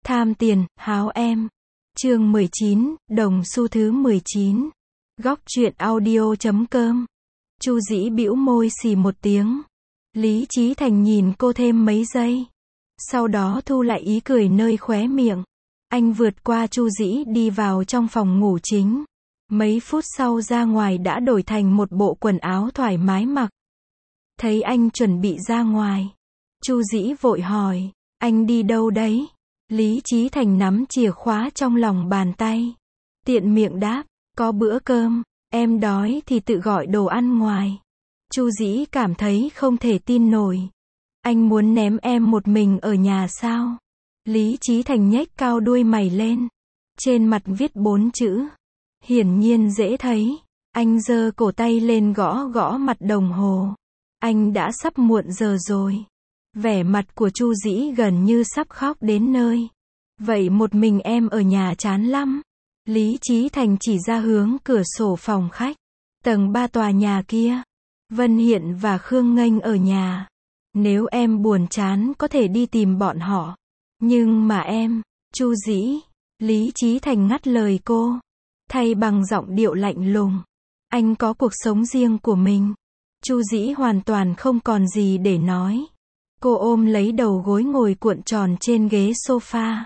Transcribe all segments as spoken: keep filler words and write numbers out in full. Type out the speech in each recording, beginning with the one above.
Tham tiền, háo em. Chương mười chín, đồng xu thứ mười chín. Góc truyện audio chấm com. Chu Dĩ bĩu môi xì một tiếng. Lý Chí Thành nhìn cô thêm mấy giây. Sau đó thu lại ý cười nơi khóe miệng. Anh vượt qua Chu Dĩ đi vào trong phòng ngủ chính. Mấy phút sau ra ngoài đã đổi thành một bộ quần áo thoải mái mặc. Thấy anh chuẩn bị ra ngoài, Chu Dĩ vội hỏi, anh đi đâu đấy? Lý Chí Thành nắm chìa khóa trong lòng bàn tay. Tiện miệng đáp, có bữa cơm, em đói thì tự gọi đồ ăn ngoài. Chu Dĩ cảm thấy không thể tin nổi. Anh muốn ném em một mình ở nhà sao? Lý Chí Thành nhếch cao đuôi mày lên. Trên mặt viết bốn chữ. Hiển nhiên dễ thấy. Anh giơ cổ tay lên gõ gõ mặt đồng hồ. Anh đã sắp muộn giờ rồi. Vẻ mặt của Chu Dĩ gần như sắp khóc đến nơi. Vậy một mình em ở nhà chán lắm. Lý Chí Thành chỉ ra hướng cửa sổ phòng khách. Tầng ba tòa nhà kia. Vân Hiện và Khương Nghênh ở nhà. Nếu em buồn chán có thể đi tìm bọn họ. Nhưng mà em, Chu Dĩ. Lý Chí Thành ngắt lời cô. Thay bằng giọng điệu lạnh lùng. Anh có cuộc sống riêng của mình. Chu Dĩ hoàn toàn không còn gì để nói. Cô ôm lấy đầu gối ngồi cuộn tròn trên ghế sofa.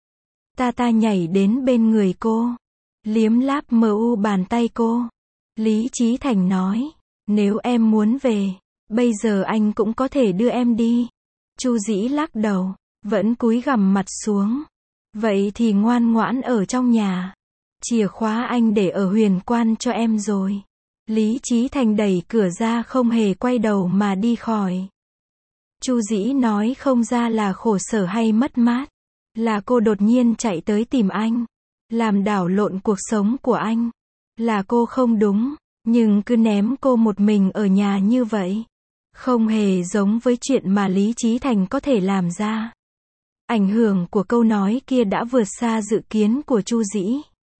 Ta ta nhảy đến bên người cô. Liếm láp mờ u bàn tay cô. Lý Chí Thành nói. Nếu em muốn về, bây giờ anh cũng có thể đưa em đi. Chu Dĩ lắc đầu, vẫn cúi gằm mặt xuống. Vậy thì ngoan ngoãn ở trong nhà. Chìa khóa anh để ở Huyền Quan cho em rồi. Lý Chí Thành đẩy cửa ra không hề quay đầu mà đi khỏi. Chu Dĩ nói không ra là khổ sở hay mất mát. Là cô đột nhiên chạy tới tìm anh. Làm đảo lộn cuộc sống của anh. Là cô không đúng. Nhưng cứ ném cô một mình ở nhà như vậy. Không hề giống với chuyện mà Lý Chí Thành có thể làm ra. Ảnh hưởng của câu nói kia đã vượt xa dự kiến của Chu Dĩ.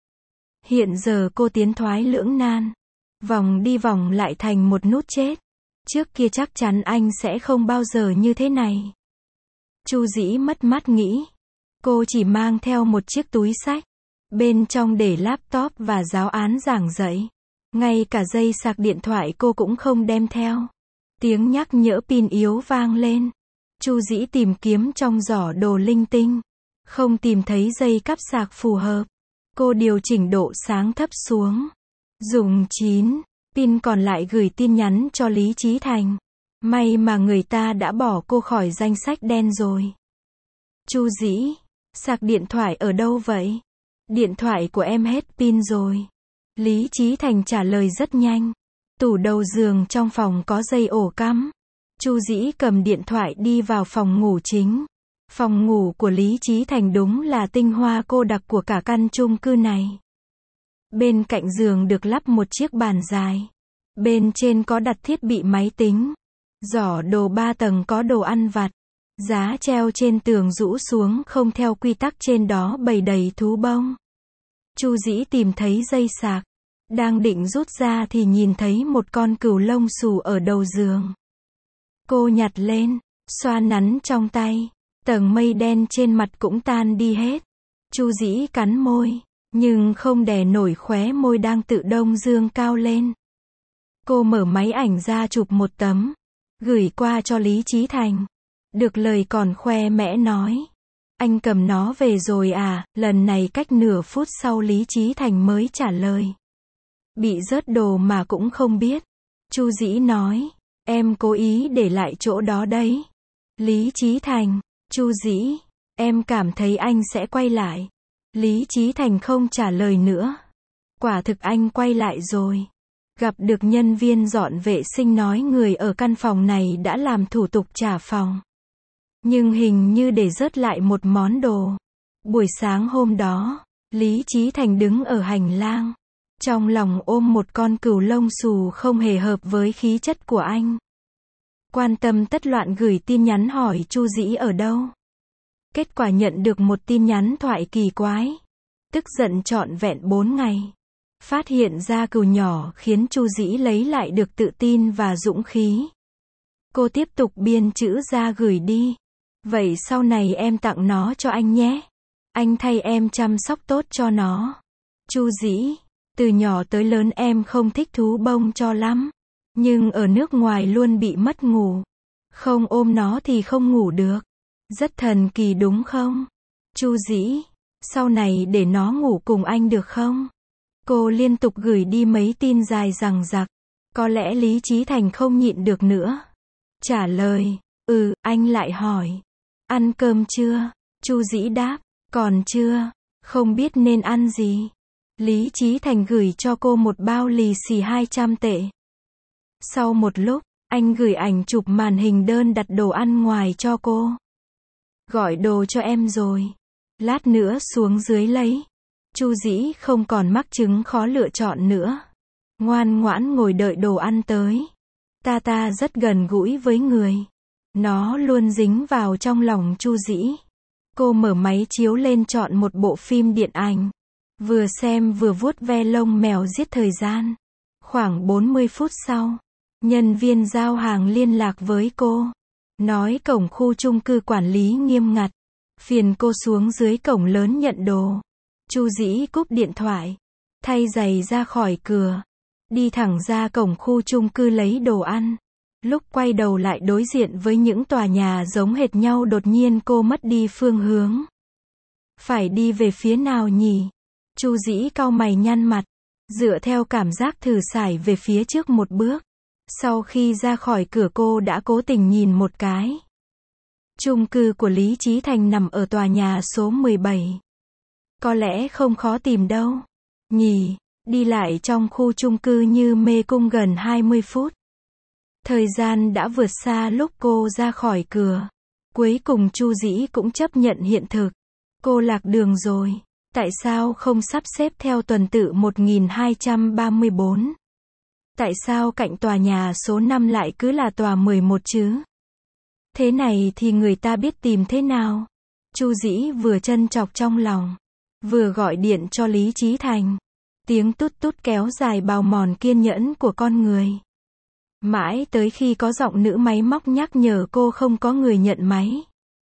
Hiện giờ cô tiến thoái lưỡng nan. Vòng đi vòng lại thành một nút chết. Trước kia chắc chắn anh sẽ không bao giờ như thế này. Chu Dĩ mất mát nghĩ. Cô chỉ mang theo một chiếc túi xách. Bên trong để laptop và giáo án giảng dạy. Ngay cả dây sạc điện thoại cô cũng không đem theo. Tiếng nhắc nhở pin yếu vang lên. Chu Dĩ tìm kiếm trong giỏ đồ linh tinh. Không tìm thấy dây cáp sạc phù hợp. Cô điều chỉnh độ sáng thấp xuống. Dùng chín pin còn lại gửi tin nhắn cho Lý Chí Thành. May mà người ta đã bỏ cô khỏi danh sách đen rồi. Chu Dĩ, sạc điện thoại ở đâu vậy? Điện thoại của em hết pin rồi. Lý Chí Thành trả lời rất nhanh. Tủ đầu giường trong phòng có dây ổ cắm. Chu Dĩ cầm điện thoại đi vào phòng ngủ chính. Phòng ngủ của Lý Chí Thành đúng là tinh hoa cô đặc của cả căn chung cư này. Bên cạnh giường được lắp một chiếc bàn dài. Bên trên có đặt thiết bị máy tính. Giỏ đồ ba tầng có đồ ăn vặt. Giá treo trên tường rũ xuống không theo quy tắc, trên đó bày đầy thú bông. Chu Dĩ tìm thấy dây sạc. Đang định rút ra thì nhìn thấy một con cừu lông xù ở đầu giường. Cô nhặt lên, xoa nắn trong tay. Tầng mây đen trên mặt cũng tan đi hết. Chu Dĩ cắn môi, nhưng không đè nổi khóe môi đang tự đông dương cao lên. Cô mở máy ảnh ra chụp một tấm. Gửi qua cho Lý Chí Thành. Được lời còn khoe mẽ nói. Anh cầm nó về rồi à? Lần này cách nửa phút sau Lý Chí Thành mới trả lời. Bị rớt đồ mà cũng không biết. Chu Dĩ nói. Em cố ý để lại chỗ đó đấy. Lý Chí Thành. Chu Dĩ. Em cảm thấy anh sẽ quay lại. Lý Chí Thành không trả lời nữa. Quả thực anh quay lại rồi. Gặp được nhân viên dọn vệ sinh nói người ở căn phòng này đã làm thủ tục trả phòng. Nhưng hình như để rớt lại một món đồ. Buổi sáng hôm đó, Lý Chí Thành đứng ở hành lang. Trong lòng ôm một con cừu lông xù không hề hợp với khí chất của anh. Quan tâm tất loạn gửi tin nhắn hỏi Chu Dĩ ở đâu. Kết quả nhận được một tin nhắn thoại kỳ quái. Tức giận trọn vẹn bốn ngày. Phát hiện ra cừu nhỏ khiến Chu Dĩ lấy lại được tự tin và dũng khí. Cô tiếp tục biên chữ ra gửi đi. Vậy sau này em tặng nó cho anh nhé. Anh thay em chăm sóc tốt cho nó. Chu Dĩ, từ nhỏ tới lớn em không thích thú bông cho lắm. Nhưng ở nước ngoài luôn bị mất ngủ. Không ôm nó thì không ngủ được. Rất thần kỳ đúng không? Chu Dĩ, sau này để nó ngủ cùng anh được không? Cô liên tục gửi đi mấy tin dài dằng dặc. Có lẽ Lý Chí Thành không nhịn được nữa. Trả lời, ừ, anh lại hỏi. Ăn cơm chưa? Chu Dĩ đáp, còn chưa, không biết nên ăn gì. Lý Chí Thành gửi cho cô một bao lì xì hai trăm tệ. Sau một lúc, anh gửi ảnh chụp màn hình đơn đặt đồ ăn ngoài cho cô. Gọi đồ cho em rồi. Lát nữa xuống dưới lấy. Chu Dĩ không còn mắc chứng khó lựa chọn nữa. Ngoan ngoãn ngồi đợi đồ ăn tới. Ta ta rất gần gũi với người. Nó luôn dính vào trong lòng Chu Dĩ. Cô mở máy chiếu lên chọn một bộ phim điện ảnh. Vừa xem vừa vuốt ve lông mèo giết thời gian. Khoảng bốn mươi phút sau, nhân viên giao hàng liên lạc với cô. Nói cổng khu chung cư quản lý nghiêm ngặt. Phiền cô xuống dưới cổng lớn nhận đồ. Chu Dĩ cúp điện thoại. Thay giày ra khỏi cửa. Đi thẳng ra cổng khu chung cư lấy đồ ăn. Lúc quay đầu lại đối diện với những tòa nhà giống hệt nhau đột nhiên cô mất đi phương hướng. Phải đi về phía nào nhỉ? Chu Dĩ cau mày nhăn mặt. Dựa theo cảm giác thử sải về phía trước một bước. Sau khi ra khỏi cửa cô đã cố tình nhìn một cái. Chung cư của Lý Chí Thành nằm ở tòa nhà số mười bảy. Có lẽ không khó tìm đâu. Nhỉ, đi lại trong khu chung cư như mê cung gần hai mươi phút. Thời gian đã vượt xa lúc cô ra khỏi cửa. Cuối cùng Chu Dĩ cũng chấp nhận hiện thực. Cô lạc đường rồi. Tại sao không sắp xếp theo tuần tự một nghìn hai trăm ba mươi bốn? Tại sao cạnh tòa nhà số năm lại cứ là tòa mười một chứ? Thế này thì người ta biết tìm thế nào? Chu Dĩ vừa trân trọc trong lòng, vừa gọi điện cho Lý Chí Thành. Tiếng tút tút kéo dài bào mòn kiên nhẫn của con người. Mãi tới khi có giọng nữ máy móc nhắc nhở cô không có người nhận máy.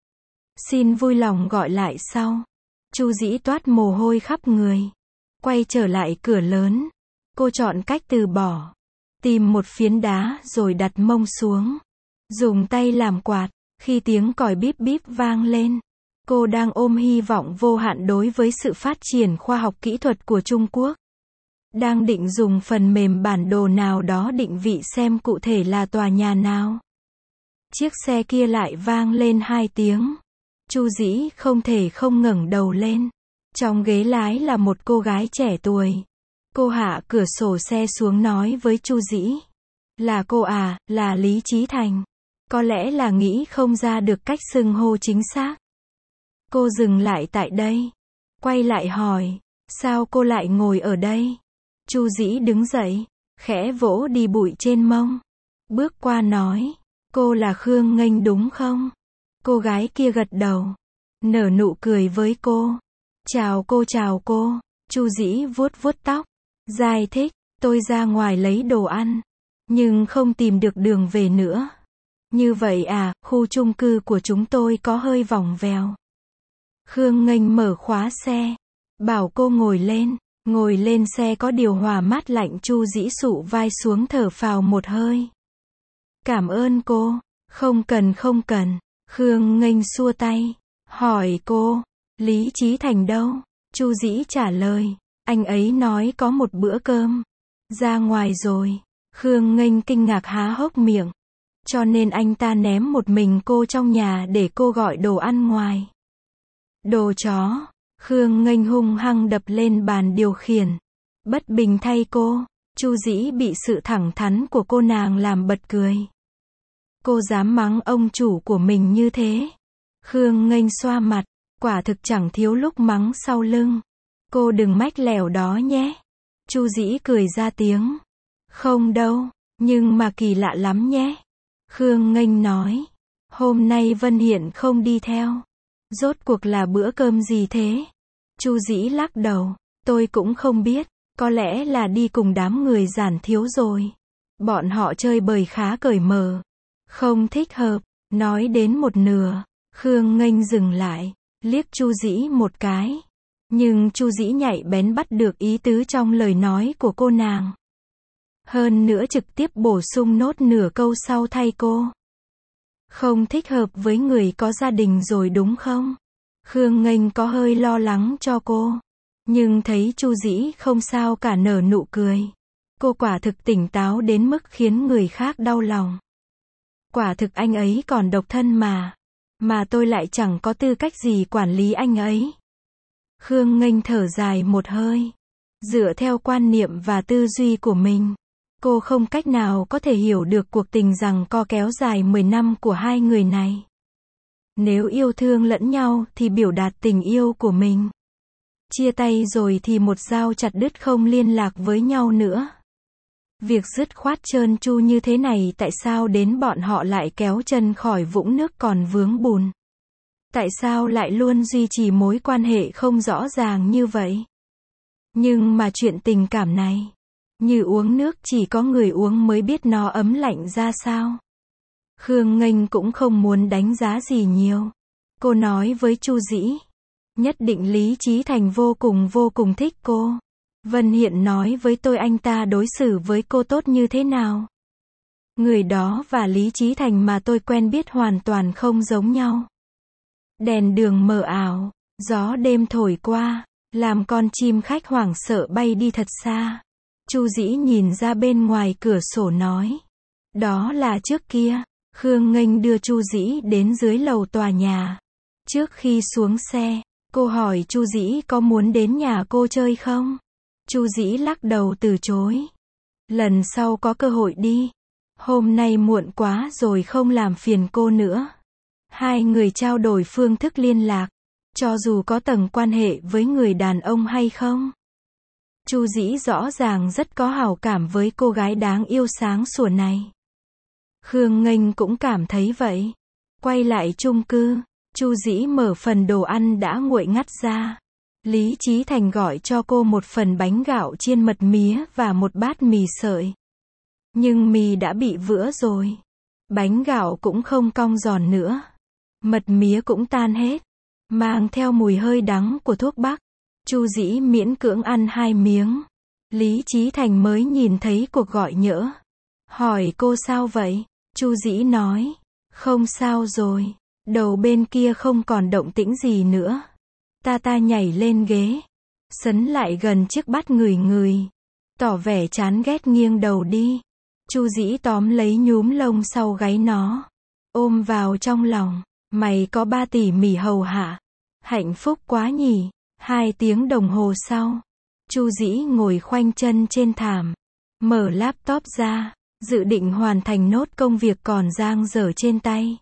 Xin vui lòng gọi lại sau. Chu Dĩ toát mồ hôi khắp người. Quay trở lại cửa lớn. Cô chọn cách từ bỏ. Tìm một phiến đá rồi đặt mông xuống. Dùng tay làm quạt. Khi tiếng còi bíp bíp vang lên. Cô đang ôm hy vọng vô hạn đối với sự phát triển khoa học kỹ thuật của Trung Quốc. Đang định dùng phần mềm bản đồ nào đó định vị xem cụ thể là tòa nhà nào. Chiếc xe kia lại vang lên hai tiếng. Chu Dĩ không thể không ngẩng đầu lên. Trong ghế lái là một cô gái trẻ tuổi. Cô hạ cửa sổ xe xuống nói với Chu Dĩ. Là cô à, là Lý Chí Thành. Có lẽ là nghĩ không ra được cách xưng hô chính xác. Cô dừng lại tại đây. Quay lại hỏi. Sao cô lại ngồi ở đây? Chu Dĩ đứng dậy. Khẽ vỗ đi bụi trên mông. Bước qua nói. Cô là Khương Nghênh đúng không? Cô gái kia gật đầu. Nở nụ cười với cô. Chào cô chào cô. Chu Dĩ vuốt vuốt tóc. Giải thích. Tôi ra ngoài lấy đồ ăn. Nhưng không tìm được đường về nữa. Như vậy à, khu chung cư của chúng tôi có hơi vòng vèo. Khương Nghênh mở khóa xe. Bảo cô ngồi lên. Ngồi lên xe có điều hòa mát lạnh. Chu Dĩ sụ vai xuống thở phào một hơi. Cảm ơn cô. Không cần không cần. Khương Nghênh xua tay. Hỏi cô. Lý Chí Thành đâu? Chu Dĩ trả lời. Anh ấy nói có một bữa cơm. Ra ngoài rồi. Khương Nghênh kinh ngạc há hốc miệng. Cho nên anh ta ném một mình cô trong nhà để cô gọi đồ ăn ngoài. Đồ chó. Khương Nghênh hung hăng đập lên bàn điều khiển. Bất bình thay cô. Chu Dĩ bị sự thẳng thắn của cô nàng làm bật cười. Cô dám mắng ông chủ của mình như thế. Khương Nghênh xoa mặt. Quả thực chẳng thiếu lúc mắng sau lưng. Cô đừng mách lèo đó nhé. Chu Dĩ cười ra tiếng. Không đâu, nhưng mà kỳ lạ lắm nhé. Khương Nghênh nói. Hôm nay Vân Hiện không đi theo. Rốt cuộc là bữa cơm gì thế? Chu Dĩ lắc đầu. Tôi cũng không biết. Có lẽ là đi cùng đám người Giản Thiếu rồi. Bọn họ chơi bời khá cởi mở. Không thích hợp. Nói đến một nửa. Khương Nghênh dừng lại. liếc Chu Dĩ một cái. Nhưng Chu Dĩ nhạy bén bắt được ý tứ trong lời nói của cô nàng. Hơn nữa trực tiếp bổ sung nốt nửa câu sau thay cô. Không thích hợp với người có gia đình rồi đúng không? Khương Nghênh có hơi lo lắng cho cô. Nhưng thấy Chu Dĩ không sao cả nở nụ cười. Cô quả thực tỉnh táo đến mức khiến người khác đau lòng. Quả thực anh ấy còn độc thân mà. Mà tôi lại chẳng có tư cách gì quản lý anh ấy. Khương Nghênh thở dài một hơi. Dựa theo quan niệm và tư duy của mình, cô không cách nào có thể hiểu được cuộc tình giằng co kéo dài mười năm của hai người này. Nếu yêu thương lẫn nhau thì biểu đạt tình yêu của mình. Chia tay rồi thì một dao chặt đứt không liên lạc với nhau nữa. Việc dứt khoát trơn tru như thế này tại sao đến bọn họ lại kéo chân khỏi vũng nước còn vướng bùn? Tại sao lại luôn duy trì mối quan hệ không rõ ràng như vậy? Nhưng mà chuyện tình cảm này, như uống nước chỉ có người uống mới biết nó ấm lạnh ra sao. Khương Nghênh cũng không muốn đánh giá gì nhiều. Cô nói với Chu Dĩ, nhất định Lý Chí Thành vô cùng vô cùng thích cô. Vân Hiện nói với tôi anh ta đối xử với cô tốt như thế nào. Người đó và Lý Chí Thành mà tôi quen biết hoàn toàn không giống nhau. Đèn đường mờ ảo, gió đêm thổi qua, làm con chim khách hoảng sợ bay đi thật xa. Chu Dĩ nhìn ra bên ngoài cửa sổ nói. Đó là trước kia. Khương Nghênh đưa Chu Dĩ đến dưới lầu tòa nhà. Trước khi xuống xe, cô hỏi Chu Dĩ có muốn đến nhà cô chơi không? Chu Dĩ lắc đầu từ chối. Lần sau có cơ hội đi. Hôm nay muộn quá rồi không làm phiền cô nữa. Hai người trao đổi phương thức liên lạc. Cho dù có tầng quan hệ với người đàn ông hay không. Chu Dĩ rõ ràng rất có hảo cảm với cô gái đáng yêu sáng sủa này. Khương Nghênh cũng cảm thấy vậy. Quay lại chung cư, Chu Dĩ mở phần đồ ăn đã nguội ngắt ra. Lý Chí Thành gọi cho cô một phần bánh gạo chiên mật mía và một bát mì sợi. Nhưng mì đã bị vữa rồi. Bánh gạo cũng không cong giòn nữa. Mật mía cũng tan hết. Mang theo mùi hơi đắng của thuốc bắc. Chu Dĩ miễn cưỡng ăn hai miếng. Lý Chí Thành mới nhìn thấy cuộc gọi nhỡ. Hỏi cô sao vậy? Chu Dĩ nói. Không sao rồi. Đầu bên kia không còn động tĩnh gì nữa. Ta ta nhảy lên ghế. Sấn lại gần chiếc bát ngửi ngửi. Tỏ vẻ chán ghét nghiêng đầu đi. Chu Dĩ tóm lấy nhúm lông sau gáy nó. Ôm vào trong lòng. Mày có ba tỷ mỉ hầu hạ. Hạnh phúc quá nhỉ. Hai tiếng đồng hồ sau. Chu Dĩ ngồi khoanh chân trên thảm. Mở laptop ra. Dự định hoàn thành nốt công việc còn dang dở trên tay.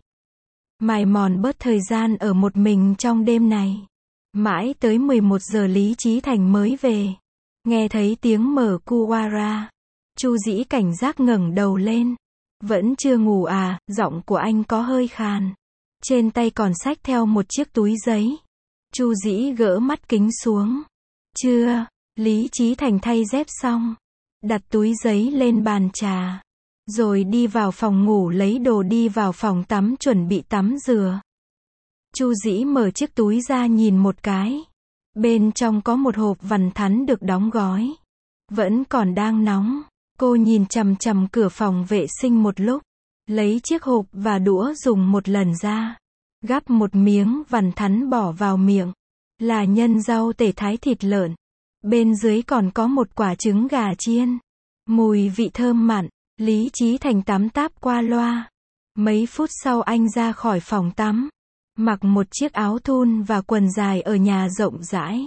Mài mòn bớt thời gian ở một mình trong đêm này. Mãi tới mười một giờ Lý Chí Thành mới về. Nghe thấy tiếng mở Kuwara. Chu Dĩ cảnh giác ngẩng đầu lên. Vẫn chưa ngủ à? Giọng của anh có hơi khàn. Trên tay còn xách theo một chiếc túi giấy. Chu Dĩ gỡ mắt kính xuống. Chưa. Lý Chí Thành thay dép xong. Đặt túi giấy lên bàn trà. Rồi đi vào phòng ngủ lấy đồ đi vào phòng tắm chuẩn bị tắm rửa. Chu Dĩ mở chiếc túi ra nhìn một cái. Bên trong có một hộp vằn thắn được đóng gói. Vẫn còn đang nóng. Cô nhìn chằm chằm cửa phòng vệ sinh một lúc. Lấy chiếc hộp và đũa dùng một lần ra. Gắp một miếng vằn thắn bỏ vào miệng. Là nhân rau tể thái thịt lợn. Bên dưới còn có một quả trứng gà chiên. Mùi vị thơm mặn. Lý Chí Thành tắm táp qua loa. Mấy phút sau anh ra khỏi phòng tắm. Mặc một chiếc áo thun và quần dài ở nhà rộng rãi.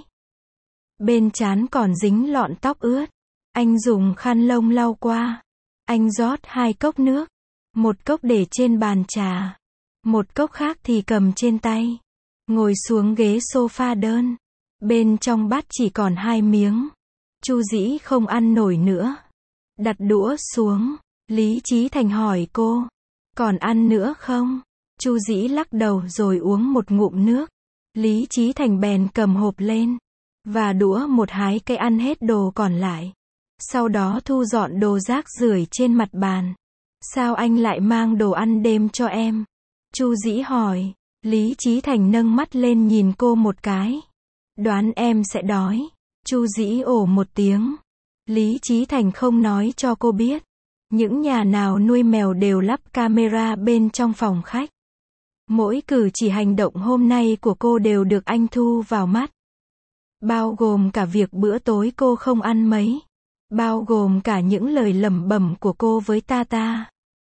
Bên trán còn dính lọn tóc ướt. Anh dùng khăn lông lau qua. Anh rót hai cốc nước. Một cốc để trên bàn trà. Một cốc khác thì cầm trên tay. Ngồi xuống ghế sofa đơn. Bên trong bát chỉ còn hai miếng. Chu Dĩ không ăn nổi nữa. Đặt đũa xuống. Lý Chí Thành hỏi cô. Còn ăn nữa không? Chu Dĩ lắc đầu rồi uống một ngụm nước. Lý Chí Thành bèn cầm hộp lên. Và đũa một hái cây ăn hết đồ còn lại. Sau đó thu dọn đồ rác rưởi trên mặt bàn. Sao anh lại mang đồ ăn đêm cho em? Chu Dĩ hỏi. Lý Chí Thành nâng mắt lên nhìn cô một cái. Đoán em sẽ đói. Chu Dĩ ồ một tiếng. Lý Chí Thành không nói cho cô biết. Những nhà nào nuôi mèo đều lắp camera bên trong phòng khách. Mỗi cử chỉ hành động hôm nay của cô đều được anh thu vào mắt. Bao gồm cả việc bữa tối cô không ăn mấy. Bao gồm cả những lời lẩm bẩm của cô với Tata.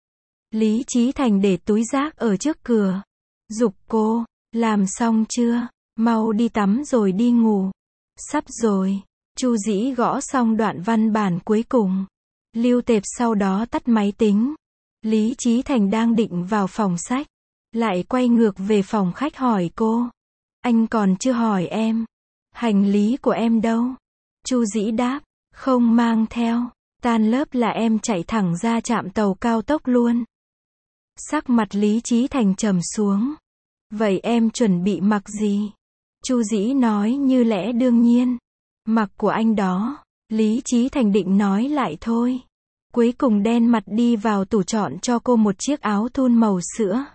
Lý Chí Thành để túi rác ở trước cửa. Giục cô, làm xong chưa? Mau đi tắm rồi đi ngủ. Sắp rồi. Chu Dĩ gõ xong đoạn văn bản cuối cùng. Lưu Tệp sau đó tắt máy tính. Lý Chí Thành đang định vào phòng sách. Lại quay ngược về phòng khách hỏi cô. Anh còn chưa hỏi em. Hành lý của em đâu? Chu Dĩ đáp. Không mang theo. Tan lớp là em chạy thẳng ra trạm tàu cao tốc luôn. Sắc mặt Lý Chí Thành trầm xuống. Vậy em chuẩn bị mặc gì? Chu Dĩ nói như lẽ đương nhiên. Mặc của anh đó. Lý Chí Thành định nói lại thôi. Cuối cùng đen mặt đi vào tủ chọn cho cô một chiếc áo thun màu sữa.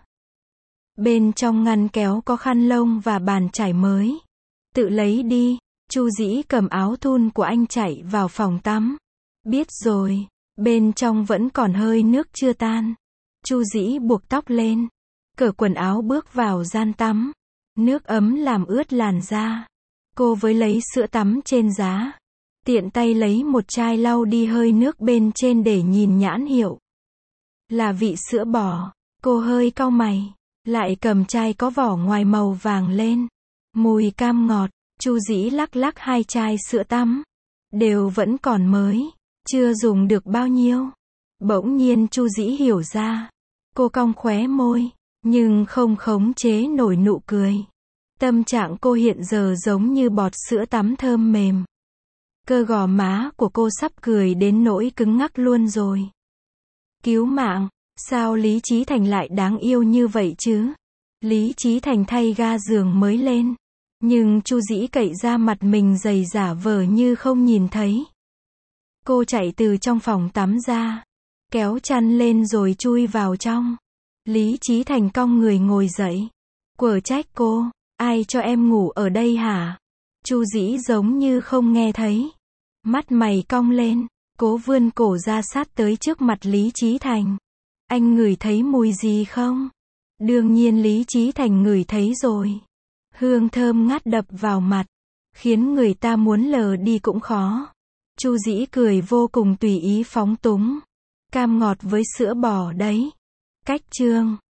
Bên trong ngăn kéo có khăn lông và bàn chải mới. Tự lấy đi. Chu Dĩ cầm áo thun của anh chạy vào phòng tắm. Biết rồi. Bên trong vẫn còn hơi nước chưa tan. Chu Dĩ buộc tóc lên. Cởi quần áo bước vào gian tắm. Nước ấm làm ướt làn da. Cô với lấy sữa tắm trên giá. Tiện tay lấy một chai lau đi hơi nước bên trên để nhìn nhãn hiệu. Là vị sữa bò. Cô hơi cau mày. Lại cầm chai có vỏ ngoài màu vàng lên. Mùi cam ngọt. Chu Dĩ lắc lắc hai chai sữa tắm. Đều vẫn còn mới. Chưa dùng được bao nhiêu. Bỗng nhiên Chu Dĩ hiểu ra. Cô cong khóe môi. Nhưng không khống chế nổi nụ cười. Tâm trạng cô hiện giờ giống như bọt sữa tắm thơm mềm. Cơ gò má của cô sắp cười đến nỗi cứng ngắc luôn rồi. Cứu mạng, sao Lý Chí Thành lại đáng yêu như vậy chứ? Lý Chí Thành thay ga giường mới lên. Nhưng Chu Dĩ cậy ra mặt mình dày giả vờ như không nhìn thấy. Cô chạy từ trong phòng tắm ra. Kéo chăn lên rồi chui vào trong. Lý Chí Thành cong người ngồi dậy. Quở trách cô, ai cho em ngủ ở đây hả? Chu Dĩ giống như không nghe thấy. Mắt mày cong lên, cố vươn cổ ra sát tới trước mặt Lý Chí Thành. Anh ngửi thấy mùi gì không? Đương nhiên Lý Chí Thành ngửi thấy rồi. Hương thơm ngát đập vào mặt, khiến người ta muốn lờ đi cũng khó. Chu Dĩ cười vô cùng tùy ý phóng túng. Cam ngọt với sữa bò đấy. Cách chương